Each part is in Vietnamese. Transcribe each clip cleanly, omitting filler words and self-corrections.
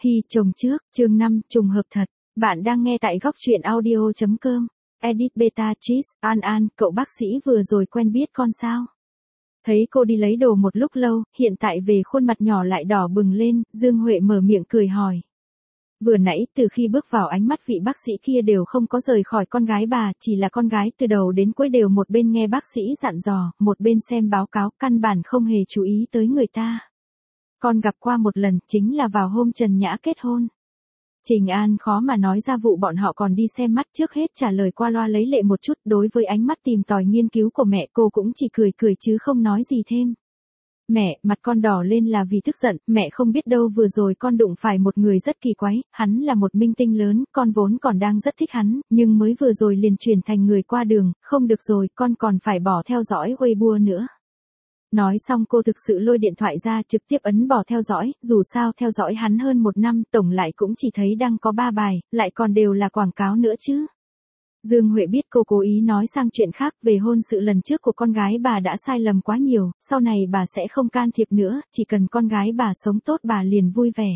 Hi chồng trước, chương 5, trùng hợp thật. Bạn đang nghe tại góc truyện audio.com. Edit beta cheese, An, cậu bác sĩ vừa rồi quen biết con sao? Thấy cô đi lấy đồ một lúc lâu, hiện tại về khuôn mặt nhỏ lại đỏ bừng lên, Dương Huệ mở miệng cười hỏi. Vừa nãy từ khi bước vào ánh mắt vị bác sĩ kia đều không có rời khỏi con gái bà, chỉ là con gái từ đầu đến cuối đều một bên nghe bác sĩ dặn dò, một bên xem báo cáo, căn bản không hề chú ý tới người ta. Con gặp qua một lần, chính là vào hôm Trần Nhã kết hôn. Trình An khó mà nói ra vụ bọn họ còn đi xem mắt, trước hết trả lời qua loa lấy lệ một chút, đối với ánh mắt tìm tòi nghiên cứu của mẹ cô cũng chỉ cười cười chứ không nói gì thêm. Mẹ, mặt con đỏ lên là vì tức giận, mẹ không biết đâu vừa rồi con đụng phải một người rất kỳ quái, hắn là một minh tinh lớn, con vốn còn đang rất thích hắn, nhưng mới vừa rồi liền chuyển thành người qua đường, không được rồi, con còn phải bỏ theo dõi Weibo nữa. Nói xong cô thực sự lôi điện thoại ra trực tiếp ấn bỏ theo dõi, dù sao theo dõi hắn hơn 1 năm, tổng lại cũng chỉ thấy đăng có 3 bài, lại còn đều là quảng cáo nữa chứ. Dương Huệ biết cô cố ý nói sang chuyện khác, về hôn sự lần trước của con gái bà đã sai lầm quá nhiều, sau này bà sẽ không can thiệp nữa, chỉ cần con gái bà sống tốt bà liền vui vẻ.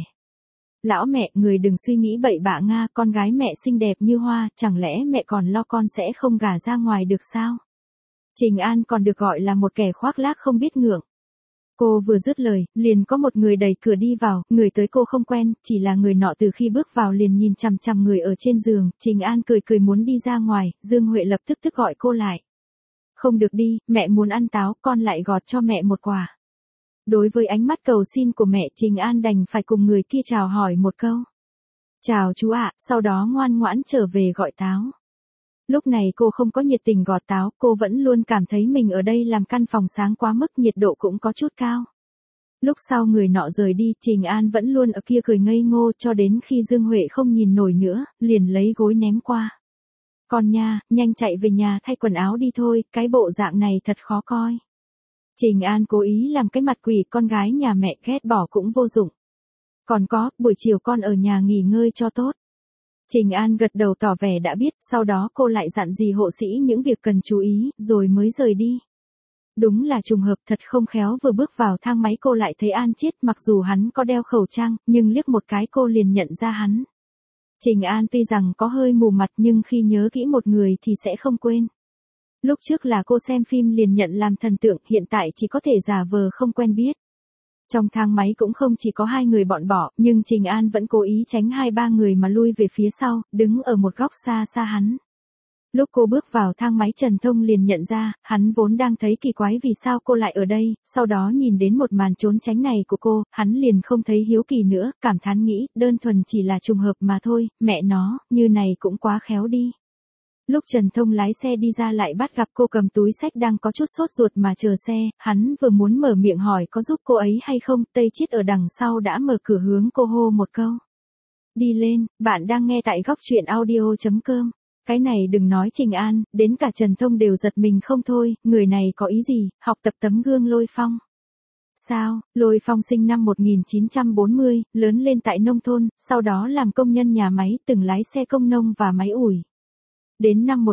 Lão mẹ, người đừng suy nghĩ bậy bạ Nga, con gái mẹ xinh đẹp như hoa, chẳng lẽ mẹ còn lo con sẽ không gả ra ngoài được sao? Trình An còn được gọi là một kẻ khoác lác không biết ngượng. Cô vừa dứt lời, liền có một người đẩy cửa đi vào, người tới cô không quen, chỉ là người nọ từ khi bước vào liền nhìn chằm chằm người ở trên giường, Trình An cười cười muốn đi ra ngoài, Dương Huệ lập tức gọi cô lại. Không được đi, mẹ muốn ăn táo, con lại gọt cho mẹ một quả. Đối với ánh mắt cầu xin của mẹ, Trình An đành phải cùng người kia chào hỏi một câu. Chào chú ạ, sau đó ngoan ngoãn trở về gọi táo. Lúc này cô không có nhiệt tình gọt táo, cô vẫn luôn cảm thấy mình ở đây làm căn phòng sáng quá mức, nhiệt độ cũng có chút cao. Lúc sau người nọ rời đi, Trình An vẫn luôn ở kia cười ngây ngô cho đến khi Dương Huệ không nhìn nổi nữa, liền lấy gối ném qua. Con nha, nhanh chạy về nhà thay quần áo đi thôi, cái bộ dạng này thật khó coi. Trình An cố ý làm cái mặt quỷ, con gái nhà mẹ ghét bỏ cũng vô dụng. Còn có, buổi chiều con ở nhà nghỉ ngơi cho tốt. Trình An gật đầu tỏ vẻ đã biết, sau đó cô lại dặn dì hộ sĩ những việc cần chú ý, rồi mới rời đi. Đúng là trùng hợp, thật không khéo vừa bước vào thang máy cô lại thấy An Chiết, mặc dù hắn có đeo khẩu trang, nhưng liếc một cái cô liền nhận ra hắn. Trình An tuy rằng có hơi mù mặt nhưng khi nhớ kỹ một người thì sẽ không quên. Lúc trước là cô xem phim liền nhận làm thần tượng, hiện tại chỉ có thể giả vờ không quen biết. Trong thang máy cũng không chỉ có 2 người bọn bỏ, nhưng Trình An vẫn cố ý tránh 2-3 người mà lui về phía sau, đứng ở một góc xa xa hắn. Lúc cô bước vào thang máy Trần Thông liền nhận ra, hắn vốn đang thấy kỳ quái vì sao cô lại ở đây, sau đó nhìn đến một màn trốn tránh này của cô, hắn liền không thấy hiếu kỳ nữa, cảm thán nghĩ, đơn thuần chỉ là trùng hợp mà thôi, mẹ nó, như này cũng quá khéo đi. Lúc Trần Thông lái xe đi ra lại bắt gặp cô cầm túi xách đang có chút sốt ruột mà chờ xe, hắn vừa muốn mở miệng hỏi có giúp cô ấy hay không, Tây Chiết ở đằng sau đã mở cửa hướng cô hô một câu. Đi lên, bạn đang nghe tại góc truyện audio.com. Cái này đừng nói Trình An, đến cả Trần Thông đều giật mình không thôi, người này có ý gì, học tập tấm gương Lôi Phong. Sao, Lôi Phong sinh năm 1940, lớn lên tại nông thôn, sau đó làm công nhân nhà máy, từng lái xe công nông và máy ủi. Đến năm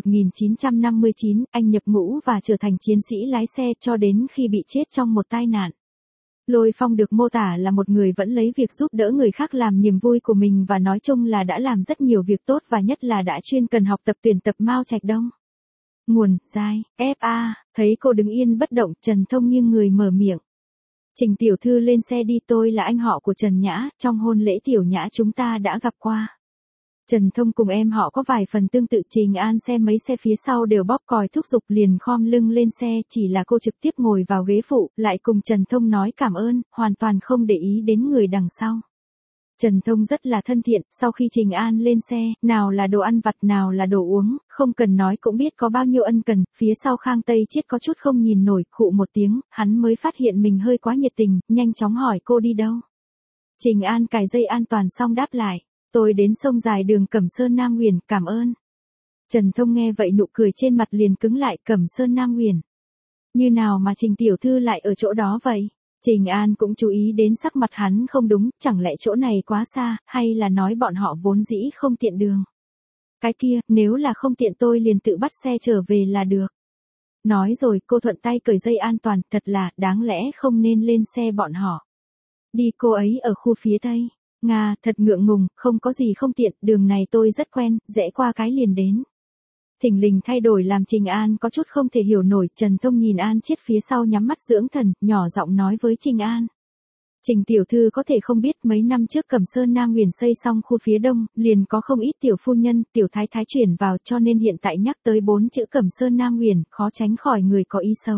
1959, anh nhập ngũ và trở thành chiến sĩ lái xe cho đến khi bị chết trong một tai nạn. Lôi Phong được mô tả là một người vẫn lấy việc giúp đỡ người khác làm niềm vui của mình và nói chung là đã làm rất nhiều việc tốt và nhất là đã chuyên cần học tập tuyển tập Mao Trạch Đông. Nguồn, Giai, FA, thấy cô đứng yên bất động, Trần Thông nghiêng người mở miệng. Trình tiểu thư lên xe đi, tôi là anh họ của Trần Nhã, trong hôn lễ tiểu Nhã chúng ta đã gặp qua. Trần Thông cùng em họ có vài phần tương tự, Trình An xem mấy xe phía sau đều bóp còi thúc giục liền khom lưng lên xe, chỉ là cô trực tiếp ngồi vào ghế phụ, lại cùng Trần Thông nói cảm ơn, hoàn toàn không để ý đến người đằng sau. Trần Thông rất là thân thiện, sau khi Trình An lên xe, nào là đồ ăn vặt nào là đồ uống, không cần nói cũng biết có bao nhiêu ân cần, phía sau Khang Tây Chiết có chút không nhìn nổi, khụ một tiếng, hắn mới phát hiện mình hơi quá nhiệt tình, nhanh chóng hỏi cô đi đâu. Trình An cài dây an toàn xong đáp lại. Tôi đến sông dài đường Cẩm Sơn Nam Huyền, cảm ơn. Trần Thông nghe vậy nụ cười trên mặt liền cứng lại, Cẩm Sơn Nam Huyền. Như nào mà Trình tiểu thư lại ở chỗ đó vậy? Trình An cũng chú ý đến sắc mặt hắn không đúng, chẳng lẽ chỗ này quá xa, hay là nói bọn họ vốn dĩ không tiện đường? Cái kia, nếu là không tiện tôi liền tự bắt xe trở về là được. Nói rồi cô thuận tay cởi dây an toàn, thật là, đáng lẽ không nên lên xe bọn họ. Đi, cô ấy ở khu phía Tây. Nga, thật ngượng ngùng, không có gì không tiện, đường này tôi rất quen, rẽ qua cái liền đến. Thình lình thay đổi làm Trình An có chút không thể hiểu nổi, Trần Thông nhìn An Chiết phía sau nhắm mắt dưỡng thần, nhỏ giọng nói với Trình An. Trình tiểu thư có thể không biết mấy năm trước Cẩm Sơn Nam Huyền xây xong khu phía đông, liền có không ít tiểu phu nhân, tiểu thái thái chuyển vào cho nên hiện tại nhắc tới 4 chữ Cẩm Sơn Nam Huyền, khó tránh khỏi người có ý xấu.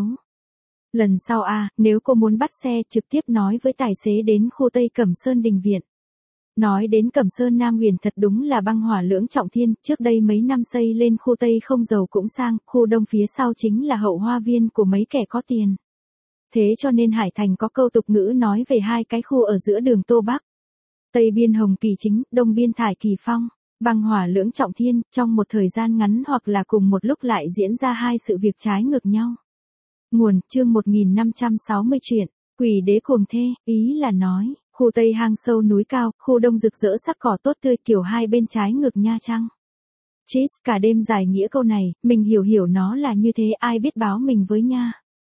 Lần sau nếu cô muốn bắt xe trực tiếp nói với tài xế đến khu Tây Cẩm Sơn Đình Viện. Nói đến Cẩm Sơn Nam Huyền thật đúng là băng hỏa lưỡng trọng thiên, trước đây mấy năm xây lên khu Tây không giàu cũng sang, khu Đông phía sau chính là hậu hoa viên của mấy kẻ có tiền. Thế cho nên Hải Thành có câu tục ngữ nói về hai cái khu ở giữa đường Tô Bắc. Tây biên Hồng Kỳ Chính, Đông biên Thải Kỳ Phong, băng hỏa lưỡng trọng thiên, trong một thời gian ngắn hoặc là cùng một lúc lại diễn ra hai sự việc trái ngược nhau. Nguồn, chương 1560 truyện, Quỷ đế cuồng thê, ý là nói, khu Tây hang sâu núi cao, khu Đông rực rỡ sắc cỏ tốt tươi kiểu hai bên trái ngược nha chăng. Cheese cả đêm giải nghĩa câu này, mình hiểu nó là như thế, ai biết báo mình với nha.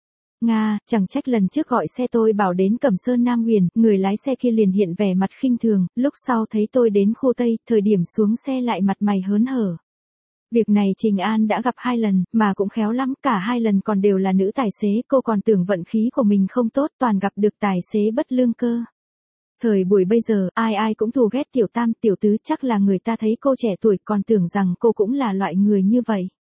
Nga, chẳng trách lần trước gọi xe tôi bảo đến Cẩm Sơn Nam Huyền, người lái xe kia liền hiện vẻ mặt khinh thường, lúc sau thấy tôi đến khu Tây, thời điểm xuống xe lại mặt mày hớn hở. Việc này Trình An đã gặp 2 lần, mà cũng khéo lắm, cả 2 lần còn đều là nữ tài xế, cô còn tưởng vận khí của mình không tốt, toàn gặp được tài xế bất lương cơ. Thời buổi bây giờ, ai cũng thù ghét tiểu tam, tiểu tứ, chắc là người ta thấy cô trẻ tuổi còn tưởng rằng cô cũng là loại người như vậy.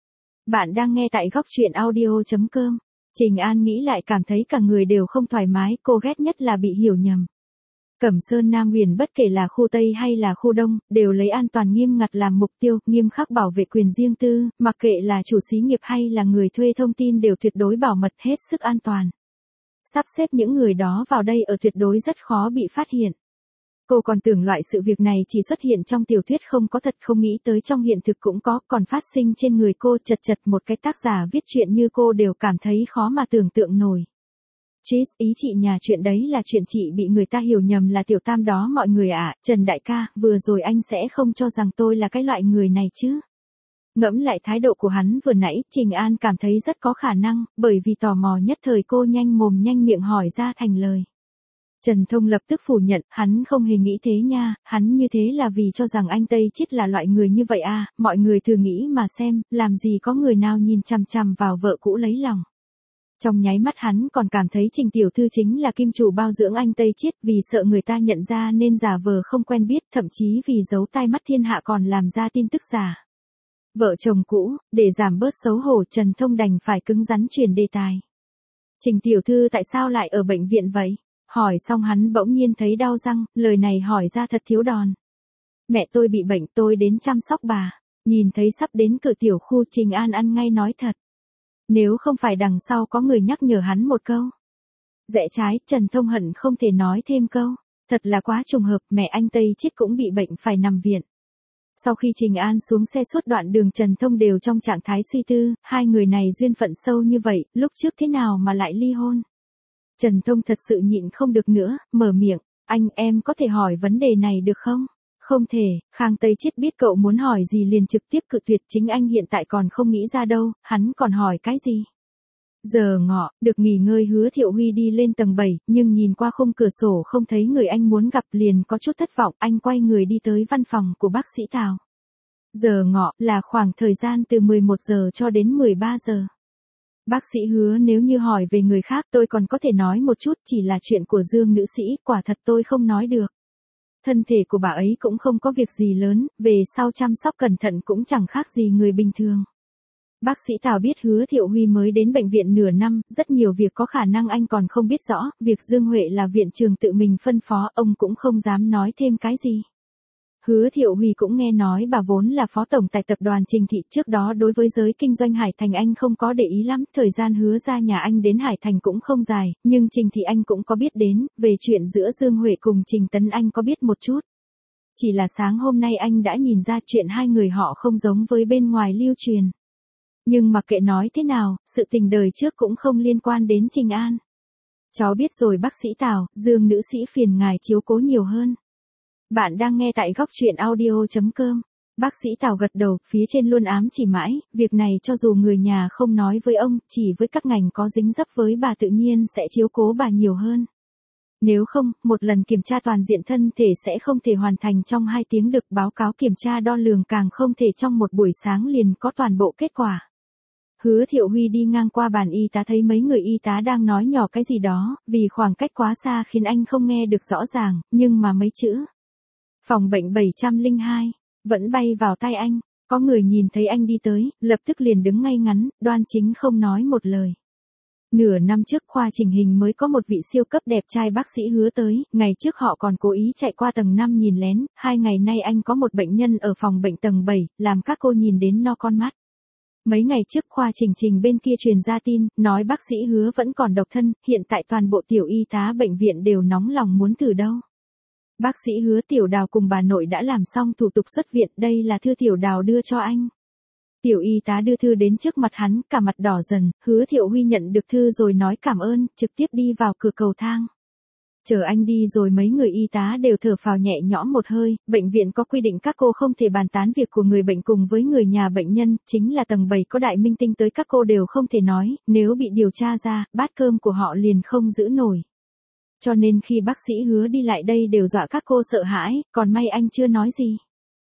Bạn đang nghe tại góc truyện audio.com. Trình An nghĩ lại cảm thấy cả người đều không thoải mái, cô ghét nhất là bị hiểu nhầm. Cẩm Sơn Nam Huyền bất kể là khu Tây hay là khu Đông, đều lấy an toàn nghiêm ngặt làm mục tiêu, nghiêm khắc bảo vệ quyền riêng tư, mặc kệ là chủ xí nghiệp hay là người thuê thông tin đều tuyệt đối bảo mật hết sức an toàn. Sắp xếp những người đó vào đây ở tuyệt đối rất khó bị phát hiện. Cô còn tưởng loại sự việc này chỉ xuất hiện trong tiểu thuyết không có thật, không nghĩ tới trong hiện thực cũng có, còn phát sinh trên người cô. Chật một cái tác giả viết chuyện như cô đều cảm thấy khó mà tưởng tượng nổi. Cheese, ý chị nhà chuyện đấy là chuyện chị bị người ta hiểu nhầm là tiểu tam đó mọi người ạ. Trần đại ca, vừa rồi anh sẽ không cho rằng tôi là cái loại người này chứ. Ngẫm lại thái độ của hắn vừa nãy, Trình An cảm thấy rất có khả năng, bởi vì tò mò nhất thời cô nhanh mồm nhanh miệng hỏi ra thành lời. Trần Thông lập tức phủ nhận, hắn không hề nghĩ thế nha, hắn như thế là vì cho rằng anh Tây Chiết là loại người như vậy mọi người thử nghĩ mà xem, làm gì có người nào nhìn chằm chằm vào vợ cũ lấy lòng. Trong nháy mắt hắn còn cảm thấy Trình tiểu thư chính là kim chủ bao dưỡng anh Tây Chiết, vì sợ người ta nhận ra nên giả vờ không quen biết, thậm chí vì giấu tai mắt thiên hạ còn làm ra tin tức giả. Vợ chồng cũ, để giảm bớt xấu hổ, Trần Thông đành phải cứng rắn chuyển đề tài. Trình tiểu thư tại sao lại ở bệnh viện vậy? Hỏi xong hắn bỗng nhiên thấy đau răng, lời này hỏi ra thật thiếu đòn. Mẹ tôi bị bệnh, tôi đến chăm sóc bà. Nhìn thấy sắp đến cửa tiểu khu, Trình An ăn ngay nói thật. Nếu không phải đằng sau có người nhắc nhở hắn một câu. Rẽ trái, Trần Thông hận không thể nói thêm câu. Thật là quá trùng hợp, mẹ anh Tây Chiết cũng bị bệnh phải nằm viện. Sau khi Trình An xuống xe suốt đoạn đường, Trần Thông đều trong trạng thái suy tư, hai người này duyên phận sâu như vậy, lúc trước thế nào mà lại ly hôn. Trần Thông thật sự nhịn không được nữa, mở miệng, anh em có thể hỏi vấn đề này được không? Không thể, Khang Tây Chiết biết cậu muốn hỏi gì liền trực tiếp cự tuyệt, chính anh hiện tại còn không nghĩ ra đâu, hắn còn hỏi cái gì? Giờ ngọ, được nghỉ ngơi Hứa Thiệu Huy đi lên tầng 7, nhưng nhìn qua khung cửa sổ không thấy người anh muốn gặp liền có chút thất vọng, anh quay người đi tới văn phòng của bác sĩ Tào. Giờ ngọ là khoảng thời gian từ 11 giờ cho đến 13 giờ. Bác sĩ Hứa, nếu như hỏi về người khác tôi còn có thể nói một chút, chỉ là chuyện của Dương nữ sĩ, quả thật tôi không nói được. Thân thể của bà ấy cũng không có việc gì lớn, về sau chăm sóc cẩn thận cũng chẳng khác gì người bình thường. Bác sĩ Tào biết Hứa Thiệu Huy mới đến bệnh viện nửa năm, rất nhiều việc có khả năng anh còn không biết rõ, việc Dương Huệ là viện trưởng tự mình phân phó, ông cũng không dám nói thêm cái gì. Hứa Thiệu Huy cũng nghe nói bà vốn là phó tổng tại tập đoàn Trình Thị, trước đó đối với giới kinh doanh Hải Thành anh không có để ý lắm, thời gian Hứa ra nhà anh đến Hải Thành cũng không dài, nhưng Trình Thị anh cũng có biết đến, về chuyện giữa Dương Huệ cùng Trình Tấn anh có biết một chút. Chỉ là sáng hôm nay anh đã nhìn ra chuyện hai người họ không giống với bên ngoài lưu truyền. Nhưng mặc kệ nói thế nào, sự tình đời trước cũng không liên quan đến Trình An. Cháu biết rồi bác sĩ Tào, Dương nữ sĩ phiền ngài chiếu cố nhiều hơn. Bạn đang nghe tại góc truyện audio.com. Bác sĩ Tào gật đầu, phía trên luôn ám chỉ mãi, việc này cho dù người nhà không nói với ông, chỉ với các ngành có dính dấp với bà tự nhiên sẽ chiếu cố bà nhiều hơn. Nếu không, một lần kiểm tra toàn diện thân thể sẽ không thể hoàn thành trong 2 tiếng được, báo cáo kiểm tra đo lường càng không thể trong một buổi sáng liền có toàn bộ kết quả. Hứa Thiệu Huy đi ngang qua bàn y tá thấy mấy người y tá đang nói nhỏ cái gì đó, vì khoảng cách quá xa khiến anh không nghe được rõ ràng, nhưng mà mấy chữ phòng bệnh 702 vẫn bay vào tai anh. Có người nhìn thấy anh đi tới, lập tức liền đứng ngay ngắn, đoan chính không nói một lời. Nửa năm trước khoa chỉnh hình mới có một vị siêu cấp đẹp trai bác sĩ Hứa tới, ngày trước họ còn cố ý chạy qua tầng 5 nhìn lén, 2 ngày nay anh có một bệnh nhân ở phòng bệnh tầng 7, làm các cô nhìn đến no con mắt. Mấy ngày trước khoa trình bên kia truyền ra tin, nói bác sĩ Hứa vẫn còn độc thân, hiện tại toàn bộ tiểu y tá bệnh viện đều nóng lòng muốn thử đâu. Bác sĩ Hứa Tiểu Đào cùng bà nội đã làm xong thủ tục xuất viện, đây là thư Tiểu Đào đưa cho anh. Tiểu y tá đưa thư đến trước mặt hắn, cả mặt đỏ dần, Hứa Thiệu Huy nhận được thư rồi nói cảm ơn, trực tiếp đi vào cửa cầu thang. Chờ anh đi rồi mấy người y tá đều thở phào nhẹ nhõm một hơi, bệnh viện có quy định các cô không thể bàn tán việc của người bệnh cùng với người nhà bệnh nhân, chính là tầng 7 có đại minh tinh tới các cô đều không thể nói, nếu bị điều tra ra, bát cơm của họ liền không giữ nổi. Cho nên khi bác sĩ Hứa đi lại đây đều dọa các cô sợ hãi, còn may anh chưa nói gì.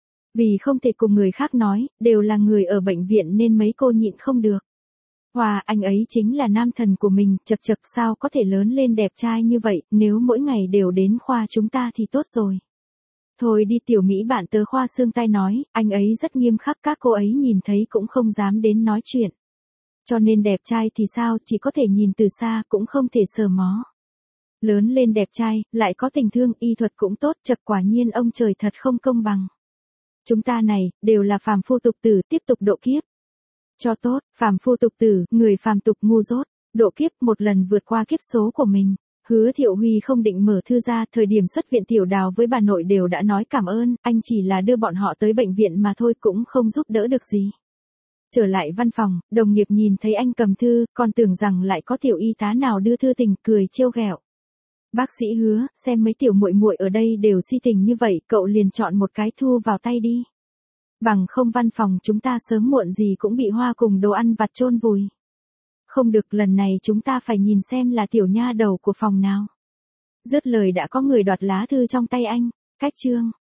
Vì không thể cùng người khác nói, đều là người ở bệnh viện nên mấy cô nhịn không được. Wow, anh ấy chính là nam thần của mình, chật sao có thể lớn lên đẹp trai như vậy, nếu mỗi ngày đều đến khoa chúng ta thì tốt rồi. Thôi đi tiểu Mỹ bạn tớ khoa xương tay nói, anh ấy rất nghiêm khắc, các cô ấy nhìn thấy cũng không dám đến nói chuyện. Cho nên đẹp trai thì sao, chỉ có thể nhìn từ xa, cũng không thể sờ mó. Lớn lên đẹp trai, lại có tình thương, y thuật cũng tốt, chật quả nhiên ông trời thật không công bằng. Chúng ta này, đều là phàm phu tục tử, tiếp tục độ kiếp. Cho tốt, phàm phu tục tử, người phàm tục ngu dốt, độ kiếp một lần vượt qua kiếp số của mình. Hứa Thiệu Huy không định mở thư ra, thời điểm xuất viện Tiểu Đào với bà nội đều đã nói cảm ơn, anh chỉ là đưa bọn họ tới bệnh viện mà thôi, cũng không giúp đỡ được gì. Trở lại văn phòng, đồng nghiệp nhìn thấy anh cầm thư, còn tưởng rằng lại có tiểu y tá nào đưa thư tình, cười trêu ghẹo. Bác sĩ Hứa, xem mấy tiểu muội muội ở đây đều si tình như vậy, cậu liền chọn một cái thu vào tay đi. Bằng không văn phòng chúng ta sớm muộn gì cũng bị hoa cùng đồ ăn vặt chôn vùi. Không được, lần này chúng ta phải nhìn xem là tiểu nha đầu của phòng nào. Dứt lời đã có người đoạt lá thư trong tay anh. Cách chương